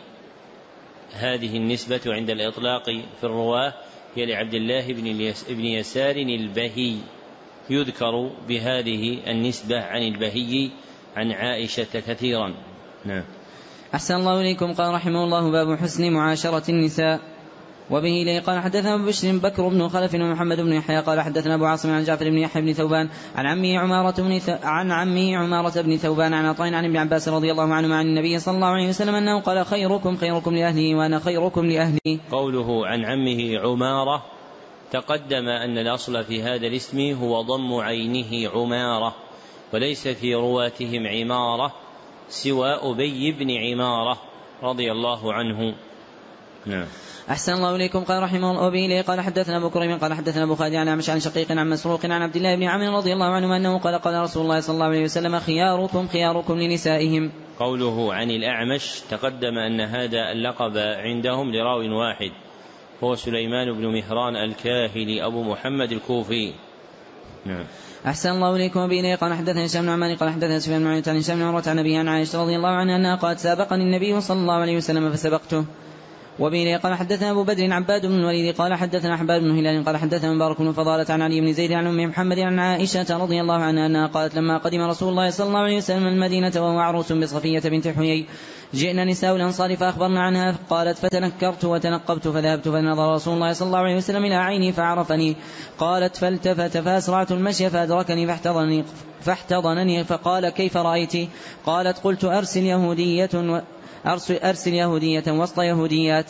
هذه النسبة عند الإطلاق في الرواه هي لعبد الله بن يسار البهي يذكر بهذه النسبة عن البهي عن عائشة كثيرا. نعم. أحسن الله إليكم قال رحمه الله باب حسن معاشرة النساء. وبه إليه قال حدثنا أبو بشر بكر بن خلف ومحمد بن يحيى قال حدثنا أبو عاصم عن جعفر بن يحيى بن ثوبان عن عمه عمارة بن ثوبان عن عطاء عن ابن عباس رضي الله عنه عن النبي صلى الله عليه وسلم أنه قال خيركم لأهله وأنا خيركم لأهلي. قوله عن عمه عمارة تقدم أن الأصل في هذا الاسم هو ضم عينه عمارة وليس في رواتهم عمارة سوى أبي بن عمارة رضي الله عنه. نعم. أحسن الله إليكم قال رحمه الله وبه قال حدثنا أبو كريم قال حدثنا أبو خالد عن أعمش عن شقيق عن مسروق عن عبد الله بن عمرو رضي الله عنه أنه قال قال رسول الله صلى الله عليه وسلم خياركم لنسائهم. قوله عن الأعمش تقدم أن هذا اللقب عندهم لراو واحد هو سليمان بن مهران الكاهلي أبو محمد الكوفي. نعم. أحسن الله إليكم وبه قال حدثنا هشام بن عمار قال حدثنا سفيان بن عيينة عن هشام بن عروة عن أبيه عن عائشة رضي الله عنها أنها قالت سابقني النبي صلى الله عليه وسلم فسبقته. وبه قال حدثنا أبو بدر عباد بن الوليد قال حدثنا أحباب بن هلال قال حدثنا مبارك بن فضالة عن علي بن زيد عن أم محمد عن عائشة رضي الله عنها أنها قالت لما قدم رسول الله صلى الله عليه وسلم المدينة وهو عروس بصفية بنت حيي جئنا نساء الأنصار فأخبرنا عنها قالت فتنكرت وتنقبت فذهبت فنظر رسول الله صلى الله عليه وسلم إلى عيني فعرفني قالت فالتفت فأسرعت المشي فأدركني فاحتضنني فقال كيف رأيت؟ قالت قلت أرسل يهودية وسط يهوديات.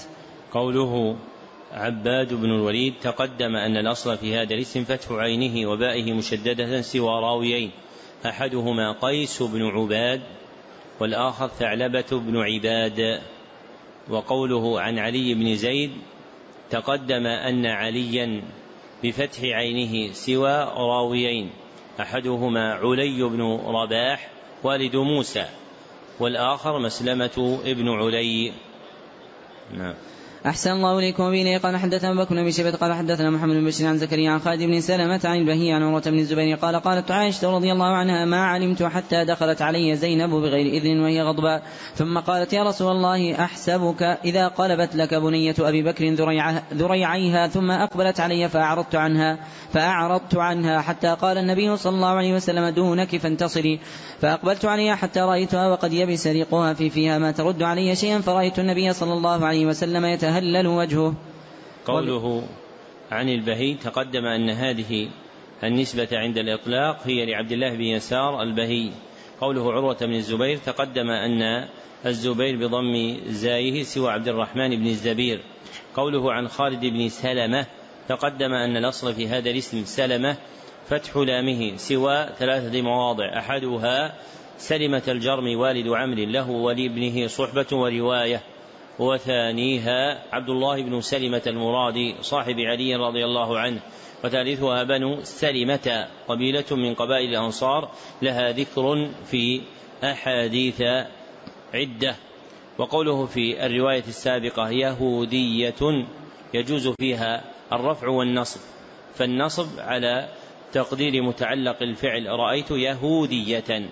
قوله عباد بن الوليد تقدم أن الأصل في هذا الاسم فتح عينه وبائه مشددة سوى راويين، أحدهما قيس بن عباد والآخر ثعلبة بن عباد. وقوله عن علي بن زيد تقدم أن عليا بفتح عينه سوى راويين، أحدهما علي بن رباح والد موسى والآخر مسلمة ابن علي. نعم. أحسن الله إليكم. وبه قال حدثنا بكر بن شيبة قال حدثنا محمد بن بشير عن زكريا عن خالد بن سلمة عن البهي عن عروة بن الزبير قال قالت عائشة رضي الله عنها ما علمت حتى دخلت علي زينب بغير إذن وهي غضباء ثم قالت يا رسول الله أحسبك إذا قلبت لك بنية أبي بكر ذريعيها ثم أقبلت علي فأعرضت عنها حتى قال النبي صلى الله عليه وسلم دونك فانتصري، فأقبلت عليها حتى رأيتها وقد يبس ريقها في فيها ما ترد علي شيئا، فرأيت النبي صلى الله عليه وسلم يتهلل وجهه. قوله عن البهي تقدم أن هذه النسبة عند الإطلاق هي لعبد الله بن يسار البهي. قوله عروة بن الزبير تقدم أن الزبير بضم زايه سوى عبد الرحمن بن الزبير. قوله عن خالد بن سلمة تقدم أن الأصل في هذا الاسم سلمة فتح لامه سوى 3 مواضع، أحدها سلمة الجرم والد عمرو له ولابنه صحبة ورواية، وثانيها عبد الله بن سلمة المرادي صاحب علي رضي الله عنه، وثالثها بنو سلمة قبيلة من قبائل الأنصار لها ذكر في أحاديث عدة. وقوله في الرواية السابقة يهودية يجوز فيها الرفع والنصب، فالنصب على تقدير متعلق الفعل رأيت يهودية،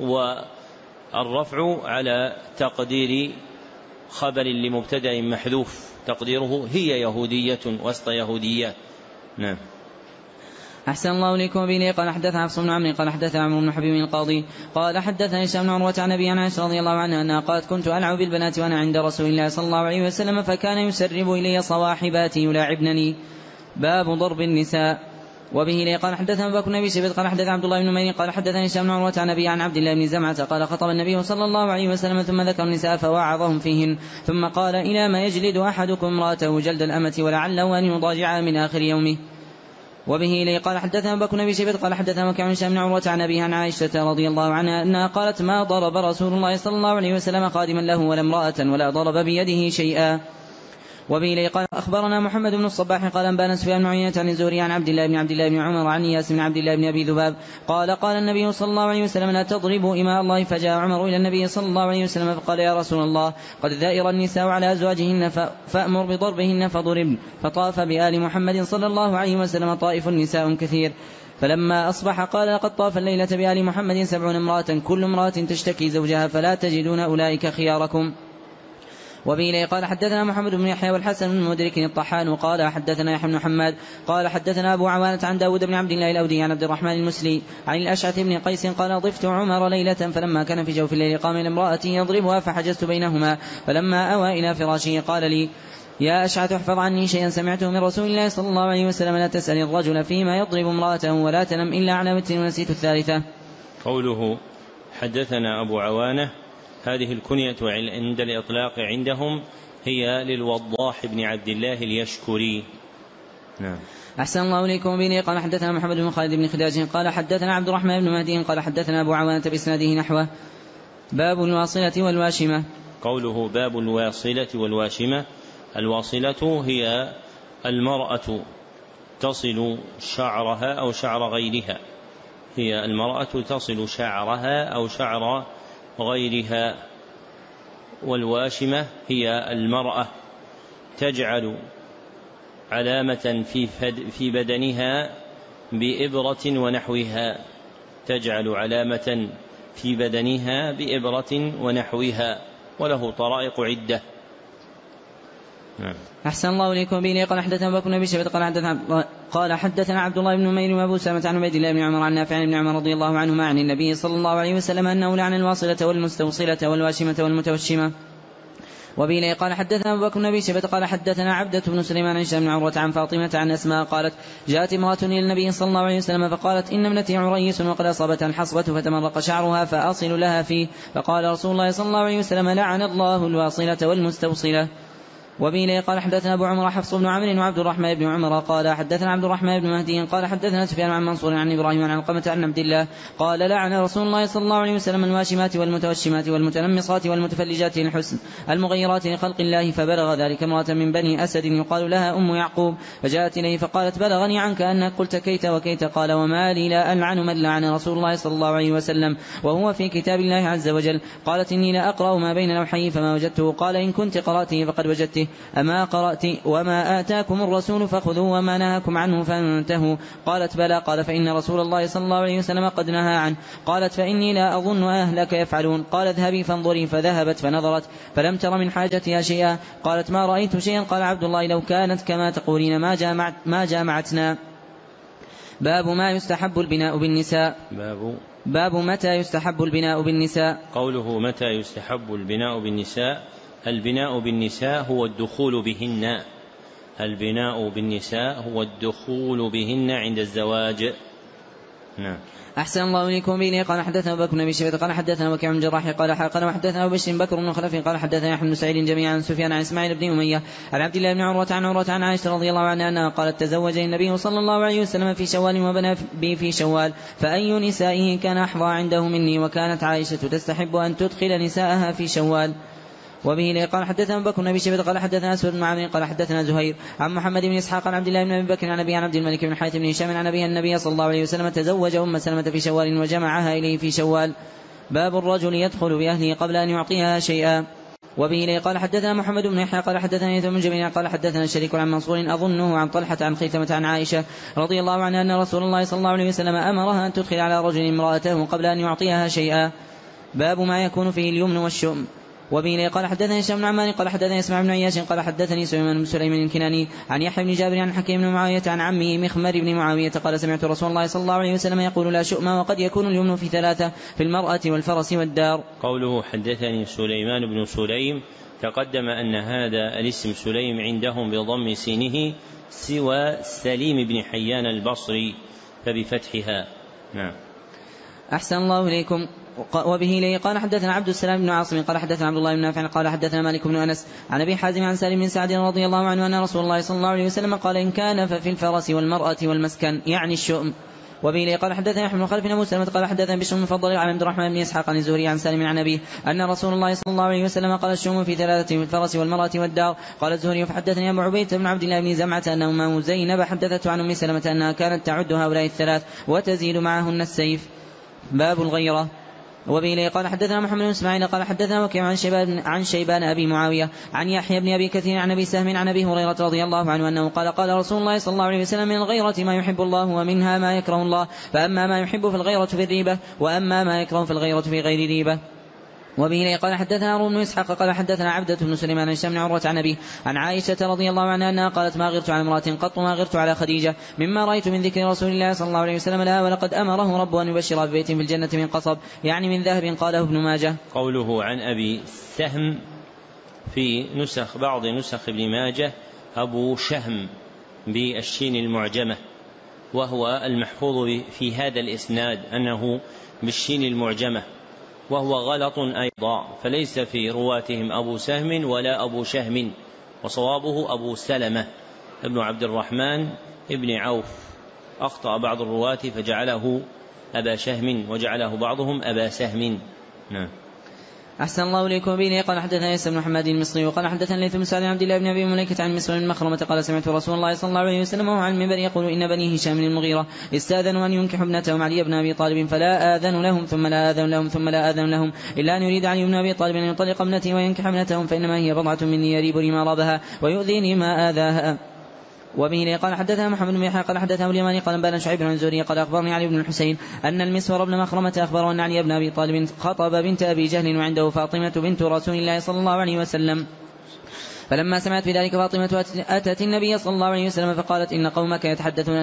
والرفع على تقدير خبر لمبتدأ محذوف تقديره هي يهودية وسط يهوديات. نعم. أحسن الله إليكم. به قال حدثنا حفص بن عمرو قال حدثنا عمرو بن حبيب القاضي قال حدثنا هشام بن عروة عن أبي عائشة رضي الله عنها أنها قالت كنت ألعب بالبنات وأنا عند رسول الله صلى الله عليه وسلم فكان يسرب إلي صواحباتي يلاعبنني. باب ضرب النساء. وبه قال حدثنا بكر بن شيبة قال حدثنا عبد الله بن نمير قال حدثني هشام بن عروة عن أبي عن عبد الله بن زمعة قال خطب النبي صلى الله عليه وسلم ثم ذكر النساء فواعظهم فيهن ثم قال إلى ما يجلد أحدكم امرأته جلد الأمة ولعله أن يضاجعها من آخر يومه. وبه قال حدثنا بكر بن شيبة قال حدثنا وكيع عن هشام بن عروة عن أبيه عن عائشة رضي الله عنها أنها قالت ما ضرب رسول الله صلى الله عليه وسلم خادما له ولا امرأة ولا ضرب بيده شيئا. وبه قال أخبرنا محمد بن الصباح قال أنبانا سفيان بن عيينة عن الزهري عن عبد الله بن عمر عن إياس بن عبد الله بن أبي ذباب قال قال النبي صلى الله عليه وسلم لا تضربوا إماء الله. فجاء عمر إلى النبي صلى الله عليه وسلم فقال يا رسول الله قد ذائر النساء على أزواجهن فأمر بضربهن فضربن. فطاف بآل محمد صلى الله عليه وسلم طائف نساء كثير، فلما أصبح قال لقد طاف الليلة بآل محمد 70 امرأة كل امرأة تشتكي زوجها فلا تجدون أولئك خياركم. وبه قال حدثنا محمد بن يحيى والحسن بن مدرك الطحان وقال حدثنا يحيى بن محمد قال حدثنا أبو عوانة عن داود بن عبد الله الأودي عن عبد الرحمن المسلي عن الأشعث بن قيس قال ضفت عمر ليلة فلما كان في جوف الليل قام إلى امرأته يضربها فحجزت بينهما، فلما أوى إلى فراشه قال لي يا أشعث احفظ عني شيئا سمعته من رسول الله صلى الله عليه وسلم لا تسأل الرجل فيما يضرب امرأته ولا تنم إلا على متن ونسيت الثالثة. قوله حدثنا أبو عوانة هذه الكنية عند الإطلاق عندهم هي للوضاح بن عبد الله اليشكري. نعم. أحسن الله إليكم. به قال حدثنا محمد بن خالد بن خداج قال حدثنا عبد الرحمن بن مهدي قال حدثنا أبو عوانة بإسناده نحوه. باب الواصلة والواشمة. قوله باب الواصلة والواشمة. الواصلة هي المرأة تصل شعرها أو شعر غيرها، هي المرأة تصل شعرها أو شعر غيرها. والواشمة هي المرأة تجعل علامة في بدنها بإبرة ونحوها، تجعل علامة في بدنها بإبرة ونحوها، وله طرائق عدة. أحسن الله إليكم. به قال حدثنا بكر بن شيبة قال حدثنا عبد الله بن نمير وأبو سلمة عن عبيد الله بن عمر عن نافع عن ابن عمر رضي الله عنهما عن النبي صلى الله عليه وسلم أنه لعن الواصلة والمستوصلة والواشمة والمتوشمة. وبه قال حدثنا أبو بكر بن شيبة قال حدثنا عبدة بن سليمان عن هشام بن عروة عن فاطمة عن أسماء قالت جاءت امرأة إلى النبي صلى الله عليه وسلم فقالت إن ابنتي عريس وقد أصابتها الحصبة فتمرق شعرها فأصل لها فيه، فقال رسول الله صلى الله عليه وسلم لعن الله الواصلة والمستوصلة. وبه قال حدثنا أبو عمر حفص بن عمرو وعبد الرحمن بن عمر قال حدثنا عبد الرحمن بن مهدي قال حدثنا سفيان عن منصور عن إبراهيم عن علقمة عن عبد الله قال لعن رسول الله صلى الله عليه وسلم الواشمات والمتوشمات والمتنمصات والمتفلجات للحسن المغيرات لخلق الله. فبلغ ذلك امرأة من بني أسد يقال لها أم يعقوب فجاءت إليه فقالت بلغني عنك أنك قلت كيت وكيت. قال وما لي لا ألعن من لعن رسول الله صلى الله عليه وسلم وهو في كتاب الله عز وجل. قالت إني لا أقرأ ما بين لوحيه فما وجدته. قال إن كنت قرأته فقد وجدته. أما قرأت وما آتاكم الرسول فخذوه وما نهاكم عنه فانتهوا. قالت بلى. قال فإن رسول الله صلى الله عليه وسلم قد نهى عنه. قالت فإني لا أظن أهلك يفعلون. قال اذهبي فانظري. فذهبت فنظرت فلم تر من حاجتها شيئا. قالت ما رأيت شيئا. قال عبد الله لو كانت كما تقولين ما جامعتنا. باب ما يستحب البناء بالنساء. باب متى يستحب البناء بالنساء. قوله متى يستحب البناء بالنساء. البناء بالنساء هو الدخول بهن. البناء بالنساء هو الدخول بهن عند الزواج. نعم. أحسن الله إليكم. به قال حدثنا بكر بن أبي شيبة قال حدثنا وكيع بن جراح قال وحدثنا أبو بشر بكر بن خلف قال حدثنا يحيى بن سعيد جميعا عن سفيان عن إسماعيل بن أمية عن عبد الله بن عروة عن عائشة رضي الله عنها أنها قالت تزوج النبي صلى الله عليه وسلم في شوال وبنى بي في شوال فأي نسائه كان أحظى عنده مني. وكانت عائشة تستحب أن تدخل نساءها في شوال. وبه قال حدثنا بكر بن أبي شيبة قال حدثنا أسود بن عامر قال حدثنا زهير عن محمد بن إسحاق عن عبد الله بن أبي بكر عن أبي عن عبد الملك بن حارث بن هشام عن أبي النبي صلى الله عليه وسلم تزوج أم سلمة في شوال وجمعها إليه في شوال. باب الرجل يدخل بأهله قبل أن يعطيها شيئا. وبه قال حدثنا محمد بن يحيى قال حدثنا يثم بن جميل قال حدثنا شريك عن منصور أظنه عن طلحة عن خيثمة عن عائشة رضي الله عنها أن رسول الله صلى الله عليه وسلم أمرها أن تدخل على رجل امرأته قبل أن يعطيها شيئا. باب ما يكون فيه اليمن والشؤم. وبه قال حدثني هشام بن عمار قال حدثني اسماع بن عياش قال حدثني سليمان بن سليمان الكناني عن يحيى بن جابر عن حكيم بن معاوية عن عمه مخمر بن معاوية قال سمعت رسول الله صلى الله عليه وسلم يقول لا شؤم وقد يكون اليمن في ثلاثة في المرأة والفرس والدار. قوله حدثني سليمان بن سليم تقدم أن هذا الاسم سليم عندهم بضم سينه سوى سليم بن حيان البصري فبفتحها. نعم. أحسن الله إليكم. وبه قال حدثنا عبد السلام بن عاصم قال حدثنا عبد الله بن نافع قال حدثنا مالك بن أنس عن أبي حازم عن سالم بن سعد رضي الله عنه أن رسول الله صلى الله عليه وسلم قال إن كان ففي الفرس والمرأة والمسكن يعني الشؤم. وبه قال حدثنا يحيى بن خلف أبو سلمة قال حدثنا بشر بن فضل عن عبد الرحمن بن إسحاق عن الزهري عن سالم عن أبيه أن رسول الله صلى الله عليه وسلم قال الشؤم في ثلاثة في الفرس والمرأة والدار. قال الزهري فحدثني أبو عبيد بن عبد الله بن زمعة أن أم زينب حدثته عن أم سلمة أنها كانت تعد هؤلاء الثلاث وتزيد معهن السيف. باب الغيرة. وبه قال حدثنا محمد بن اسماعيل قال حدثنا وكيع عن شيبان أبي معاوية عن يحيى بن أبي كثير عن أبي سهم عن أبي هريرة رضي الله عنه أنه قال قال رسول الله صلى الله عليه وسلم من الغيرة ما يحب الله ومنها ما يكره الله فأما ما يحب في الغيرة في الريبة وأما ما يكره في الغيرة في غير ريبة. وبه قال حدثنا هارون بن إسحاق قال حدثنا عبدة بن سليمان عن هشام بن عروة عن أبيه عن عائشة رضي الله عنها أنها قالت ما غرت على امرأة قط ما غرت على خديجة مما رأيت من ذكر رسول الله صلى الله عليه وسلم لها ولقد أمره ربه أن يبشر ببيت في الجنة من قصب يعني من ذهب. قاله ابن ماجه. قوله عن أبي سهم في بعض نسخ ابن ماجه أبو شهم بالشين المعجمة وهو المحفوظ في هذا الإسناد أنه بالشين المعجمة وهو غلط أيضا فليس في رواتهم أبو سهم ولا أبو شهم وصوابه أبو سلمة ابن عبد الرحمن ابن عوف. أخطأ بعض الرواة فجعله أبا شهم وجعله بعضهم أبا سهم. نعم. أحسن الله إليكم. به قال حدثنا عيسى بن محمد المصري وقال حدثنا ليث بن سعد عن عبد الله بن أبي مليكة عن مسعود بن مخرمة قال سمعت رسول الله صلى الله عليه وسلم وهو على المنبر يقول إن بني هشام بن المغيرة استاذنوا أن ينكحوا ابنتهم علي بن أبي طالب فلا آذن لهم ثم لا آذن لهم ثم لا آذن لهم إلا أن يريد علي بن أبي طالب أن يطلق ابنتي وينكح ابنتهم فإنما هي بضعة مني يريبني ما رابها ويؤذيني ما آذاها. وبه قال حدثنا محمد بن يحيى قال حدثنا اليماني قال بان شعيب بن الزهري قال أخبرني علي بن الحسين أن المسور بن مخرمة أخبره أن علي بن أبي طالب خطب بنت أبي جهل وعنده فاطمة بنت رسول الله صلى الله عليه وسلم فلما سمعت بذلك فاطمة أتت النبي صلى الله عليه وسلم فقالت إن قومك يتحدثون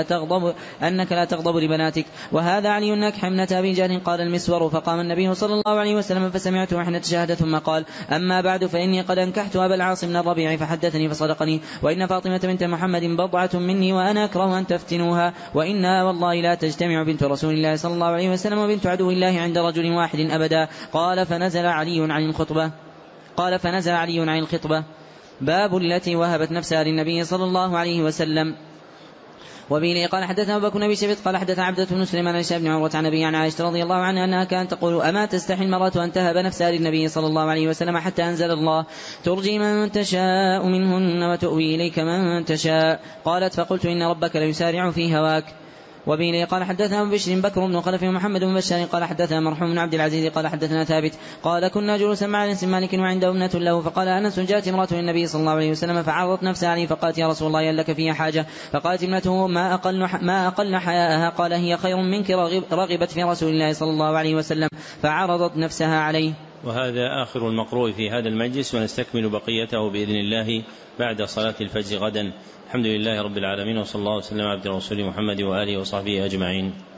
أنك لا تغضب لبناتك وهذا علي ناكح ابنة أبي جهل. قال المسور فقام النبي صلى الله عليه وسلم فسمعته حين تشهد ثم قال أما بعد فإني قد أنكحت أبا العاص بن الربيع فحدثني فصدقني وإن فاطمة بنت محمد بضعة مني وأنا أكره أن تفتنوها وإنها والله لا تجتمع بنت رسول الله صلى الله عليه وسلم وبنت عدو الله عند رجل واحد أبدا. قال فنزل علي عن الخطبة. باب التي وهبت نفسها للنبي صلى الله عليه وسلم. وبه قال حدثنا أبو بكر بن أبي شيبة قال حدثنا عبدة بن سليمان عن هشام بن عروة عن أبي عن عائشة رضي الله عنها أنها كانت تقول أما تستحي المرأة أن تهب نفسها للنبي صلى الله عليه وسلم حتى أنزل الله ترجي من تشاء منهن وتؤوي إليك من تشاء. قالت فقلت إن ربك ليسارع في هواك. وبه قال حدثنا بشر بكر بن خلف ومحمد بن بشار قال حدثنا مرحوم بن عبد العزيز قال حدثنا ثابت قال كنا جلوسا مع انس مالك وعنده ابنة له فقال انس جاءت امرأة للنبي صلى الله عليه وسلم فعرضت نفسها عليه فقالت يا رسول الله هل لك فيها حاجة؟ فقالت ابنته ما أقل حياءها قال هي خير منك رغبت في رسول الله صلى الله عليه وسلم فعرضت نفسها عليه. وهذا آخر المقروء في هذا المجلس ونستكمل بقيته بإذن الله بعد صلاة الفجر غدا. الحمد لله رب العالمين وصلى الله وسلم على عبد الرسول محمد وآله وصحبه أجمعين.